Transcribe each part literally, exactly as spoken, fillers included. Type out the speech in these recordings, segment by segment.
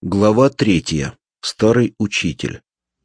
Глава третья. Старый учитель.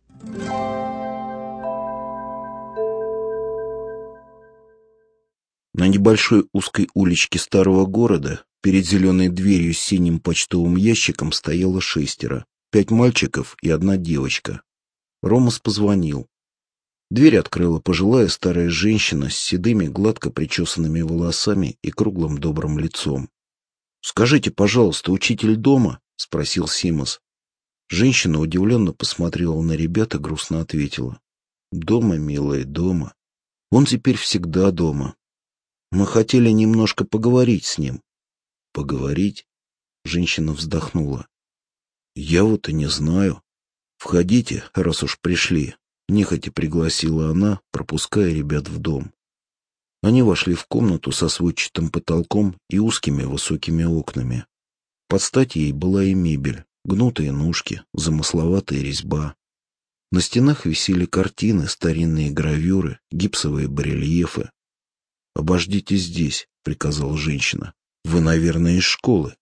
На небольшой узкой уличке старого города перед зеленой дверью с синим почтовым ящиком стояло шестеро. Пять мальчиков и одна девочка. Ромас позвонил. Дверь открыла пожилая старая женщина с седыми, гладко причесанными волосами и круглым добрым лицом. «Скажите, пожалуйста, учитель дома?» — спросил Симос. Женщина удивленно посмотрела на ребят и грустно ответила. «Дома, милая, дома. Он теперь всегда дома. Мы хотели немножко поговорить с ним». «Поговорить?» — женщина вздохнула. «Я вот и не знаю. Входите, раз уж пришли», — нехотя пригласила она, пропуская ребят в дом. Они вошли в комнату со сводчатым потолком и узкими высокими окнами. Под стать ей была и мебель, гнутые ножки, замысловатая резьба. На стенах висели картины, старинные гравюры, гипсовые барельефы. «Обождите здесь», — приказала женщина. «Вы, наверное, из школы».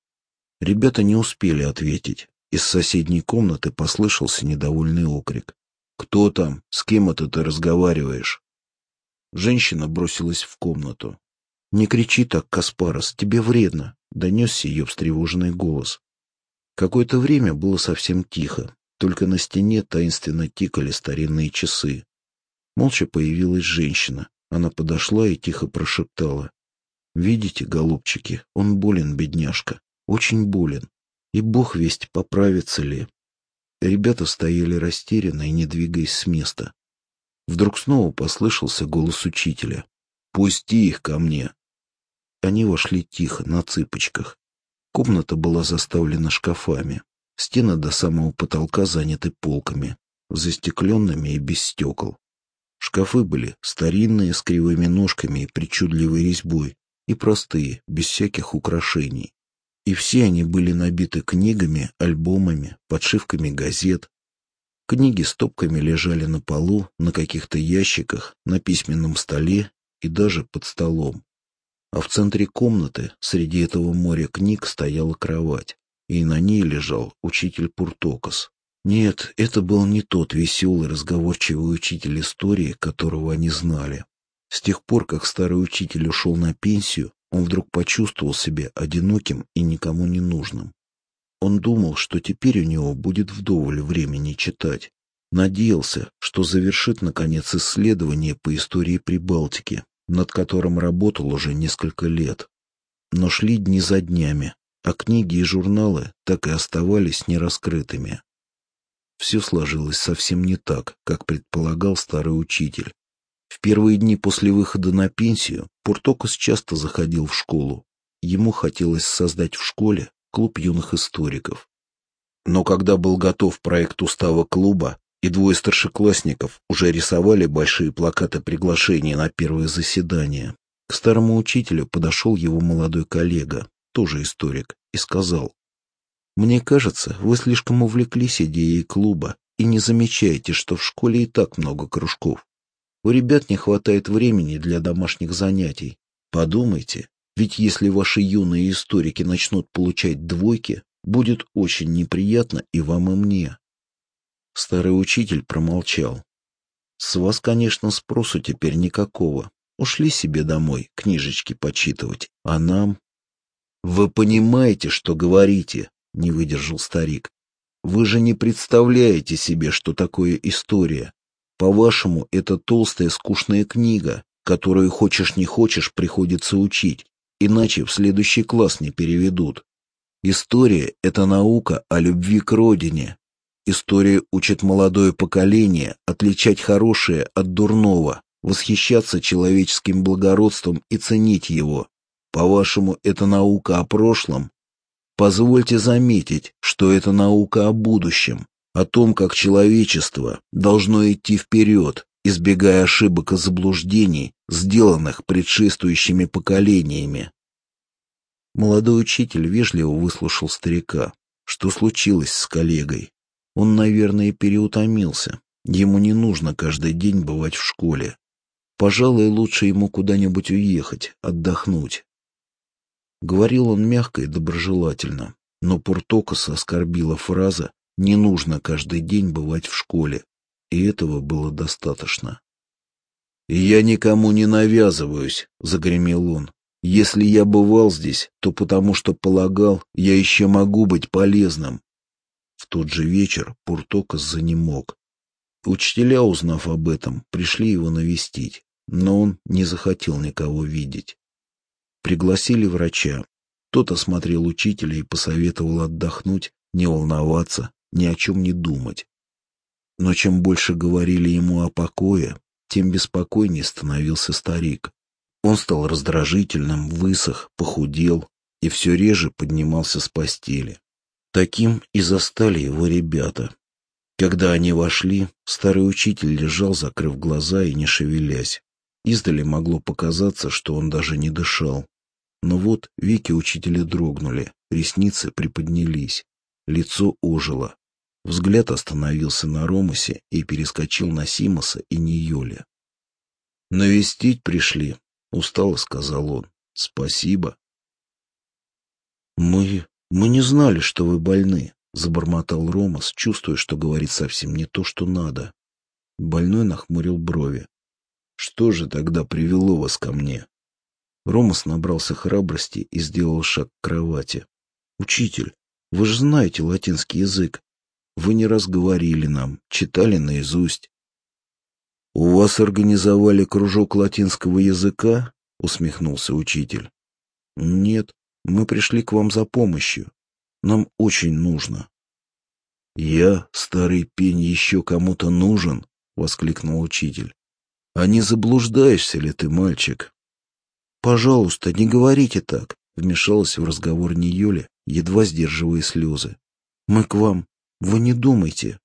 Ребята не успели ответить. Из соседней комнаты послышался недовольный окрик. «Кто там? С кем это ты разговариваешь?» Женщина бросилась в комнату. «Не кричи так, Каспарос, тебе вредно», — донесся ее встревоженный голос. Какое-то время было совсем тихо, только на стене таинственно тикали старинные часы. Молча появилась женщина. Она подошла и тихо прошептала. «Видите, голубчики, он болен, бедняжка, очень болен, и бог весть, поправится ли». Ребята стояли растерянно и не двигаясь с места. Вдруг снова послышался голос учителя. «Пусти их ко мне!» Они вошли тихо, на цыпочках. Комната была заставлена шкафами. Стены до самого потолка заняты полками, застекленными и без стекол. Шкафы были старинные, с кривыми ножками и причудливой резьбой, и простые, без всяких украшений. И все они были набиты книгами, альбомами, подшивками газет. Книги стопками лежали на полу, на каких-то ящиках, на письменном столе и даже под столом. А в центре комнаты, среди этого моря книг, стояла кровать, и на ней лежал учитель Пуртокос. Нет, это был не тот веселый, разговорчивый учитель истории, которого они знали. С тех пор, как старый учитель ушел на пенсию, он вдруг почувствовал себя одиноким и никому не нужным. Он думал, что теперь у него будет вдоволь времени читать. Надеялся, что завершит, наконец, исследование по истории Прибалтики, над которым работал уже несколько лет. Но шли дни за днями, а книги и журналы так и оставались нераскрытыми. Все сложилось совсем не так, как предполагал старый учитель. В первые дни после выхода на пенсию Пуртокос часто заходил в школу. Ему хотелось создать в школе клуб юных историков. Но когда был готов проект устава клуба, и двое старшеклассников уже рисовали большие плакаты приглашения на первое заседание, к старому учителю подошел его молодой коллега, тоже историк, и сказал: «Мне кажется, вы слишком увлеклись идеей клуба и не замечаете, что в школе и так много кружков. У ребят не хватает времени для домашних занятий. Подумайте, ведь если ваши юные историки начнут получать двойки, будет очень неприятно и вам, и мне». Старый учитель промолчал. «С вас, конечно, спросу теперь никакого. Ушли себе домой книжечки почитывать, а нам...» «Вы понимаете, что говорите?» — не выдержал старик. «Вы же не представляете себе, что такое история. По-вашему, это толстая скучная книга, которую хочешь не хочешь приходится учить, иначе в следующий класс не переведут. История — это наука о любви к родине. История учит молодое поколение отличать хорошее от дурного, восхищаться человеческим благородством и ценить его. По-вашему, это наука о прошлом? Позвольте заметить, что это наука о будущем, о том, как человечество должно идти вперед, избегая ошибок и заблуждений, сделанных предшествующими поколениями». Молодой учитель вежливо выслушал старика. Что случилось с коллегой? Он, наверное, переутомился. Ему не нужно каждый день бывать в школе. Пожалуй, лучше ему куда-нибудь уехать, отдохнуть. Говорил он мягко и доброжелательно. Но Пуртокоса оскорбила фраза «не нужно каждый день бывать в школе», и этого было достаточно. «Я никому не навязываюсь», — загремел он. «Если я бывал здесь, то потому что полагал, я еще могу быть полезным». В тот же вечер Пуртокос занемог. Учителя, узнав об этом, пришли его навестить, но он не захотел никого видеть. Пригласили врача. Тот осмотрел учителя и посоветовал отдохнуть, не волноваться, ни о чем не думать. Но чем больше говорили ему о покое, тем беспокойнее становился старик. Он стал раздражительным, высох, похудел и все реже поднимался с постели. Таким и застали его ребята. Когда они вошли, старый учитель лежал, закрыв глаза и не шевелясь. Издали могло показаться, что он даже не дышал. Но вот веки учителя дрогнули, ресницы приподнялись, лицо ожило. Взгляд остановился на Ромасе и перескочил на Симоса и Нийоля. «Навестить пришли», — устало сказал он. «Спасибо». «Мы... мы не знали, что вы больны», — забормотал Ромас, чувствуя, что говорит совсем не то, что надо. Больной нахмурил брови. «Что же тогда привело вас ко мне?» Ромас набрался храбрости и сделал шаг к кровати. «Учитель, вы же знаете латинский язык. Вы не раз говорили нам, читали наизусть». «У вас организовали кружок латинского языка?» — усмехнулся учитель. «Нет, мы пришли к вам за помощью. Нам очень нужно». «Я, старый пень, еще кому-то нужен?» — воскликнул учитель. «А не заблуждаешься ли ты, мальчик?» «Пожалуйста, не говорите так», — вмешалась в разговор Нийоля, едва сдерживая слезы. «Мы к вам. Вы не думайте».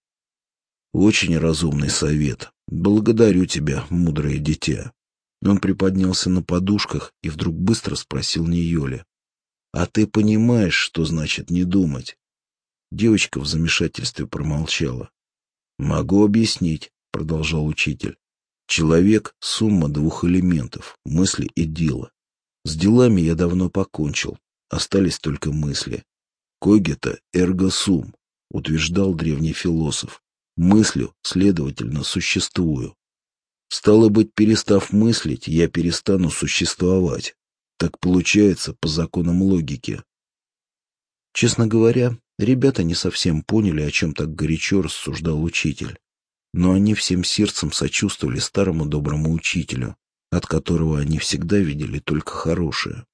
«Очень разумный совет. Благодарю тебя, мудрое дитя». Он приподнялся на подушках и вдруг быстро спросил Нийоля. «А ты понимаешь, что значит не думать?» Девочка в замешательстве промолчала. «Могу объяснить», — продолжал учитель. «Человек — сумма двух элементов — мысли и дела. С делами я давно покончил, остались только мысли. Когито эрго сум, утверждал древний философ. Мыслю, следовательно, существую. Стало быть, перестав мыслить, я перестану существовать. Так получается по законам логики». Честно говоря, ребята не совсем поняли, о чем так горячо рассуждал учитель. Но они всем сердцем сочувствовали старому доброму учителю, от которого они всегда видели только хорошее.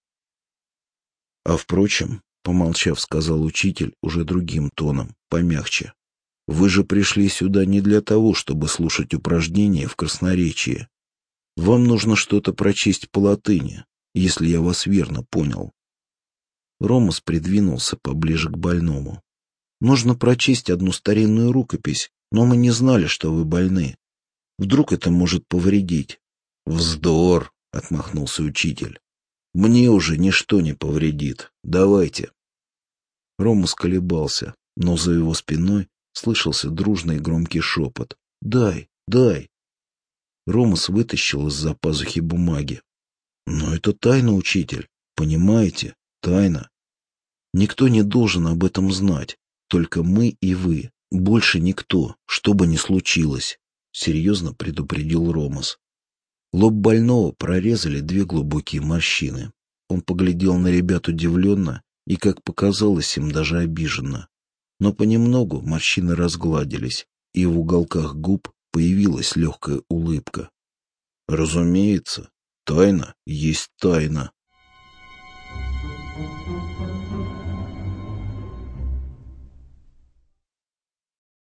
«А впрочем, — помолчав, сказал учитель уже другим тоном, помягче, — вы же пришли сюда не для того, чтобы слушать упражнения в красноречии. Вам нужно что-то прочесть по латыни, если я вас верно понял». Ромас придвинулся поближе к больному. «Нужно прочесть одну старинную рукопись, но мы не знали, что вы больны. Вдруг это может повредить». «Вздор!» — отмахнулся учитель. «Мне уже ничто не повредит. Давайте». Ромас колебался, но за его спиной слышался дружный громкий шепот. «Дай, дай!» Ромас вытащил из-за пазухи бумаги. «Но это тайна, учитель. Понимаете? Тайна. Никто не должен об этом знать. Только мы и вы. Больше никто, что бы ни случилось», — серьезно предупредил Ромас. Лоб больного прорезали две глубокие морщины. Он поглядел на ребят удивленно и, как показалось им, даже обиженно. Но понемногу морщины разгладились, и в уголках губ появилась легкая улыбка. «Разумеется, тайна есть тайна»,